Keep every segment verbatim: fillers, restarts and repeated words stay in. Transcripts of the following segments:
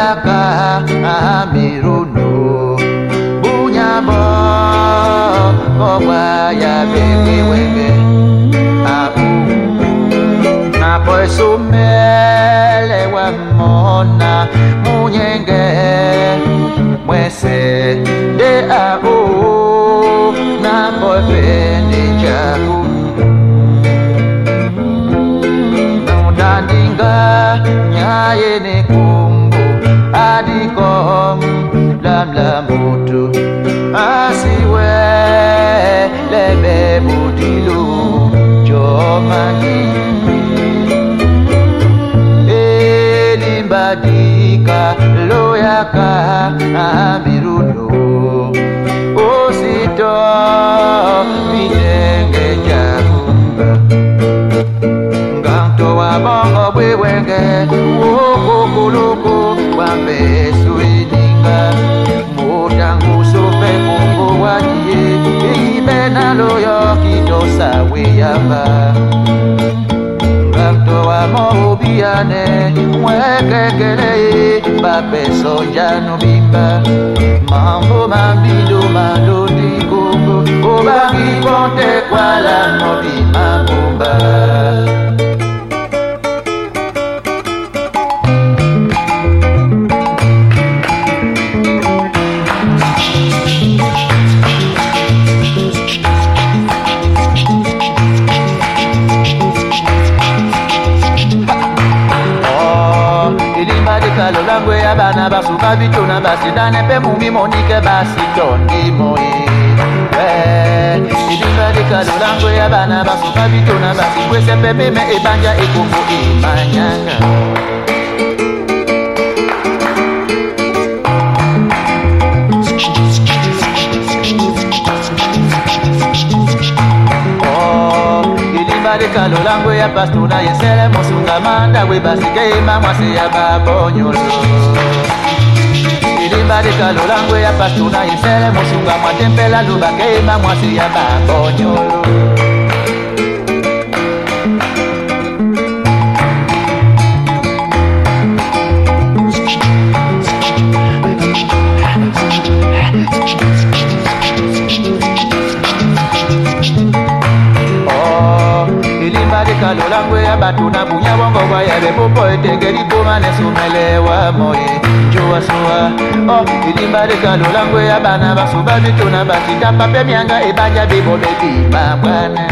loyaka amiruno bunyabo kowa ya bebe wenge abu na poesumele wa mona munyenge mwese de abu na poepende jabu nudandinga nyaye ne kumbu adikom lam la mutu asiwe lebe budilu jomangi elimbadika loyaka abirudo osito midenge jakumba nganto wa bongo bwewenge wokokuluku wambe suininga mutangu sope kungu wajie ibena loyo kitosa weyamba nganto wa mobiane mwekekele bapeso janu bimba mambo mambido mandoni kungu obangi konte kwala mobi mabumba Kalo langwe abana basuka bitona basidane pe mumi monike basitondi moye eh idimba de kalo langwe abana basuka bitona basikwese pe meme ebanja ekoko imanyanga kalo langwe ya pastuna yesele mosunga manda we basike mama se ya babonyolo ilimba de kalo langwe ya pastuna yesele mosunga matempela lubake mama se ya babonyolo kalo langwe ya batuna bunya bongo wa ya bebo etegeri boma ne sumelewa moye jowa soa oh ilimba de kalo langwe ya bana basuba bituna batita pape myanga ebanja bibo bebi babwana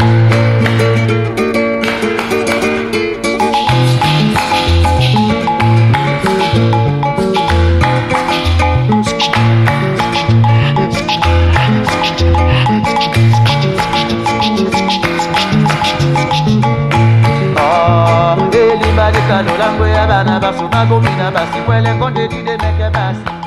kalo langwe ya bana basuka gomina basi kwele konde dide meke basi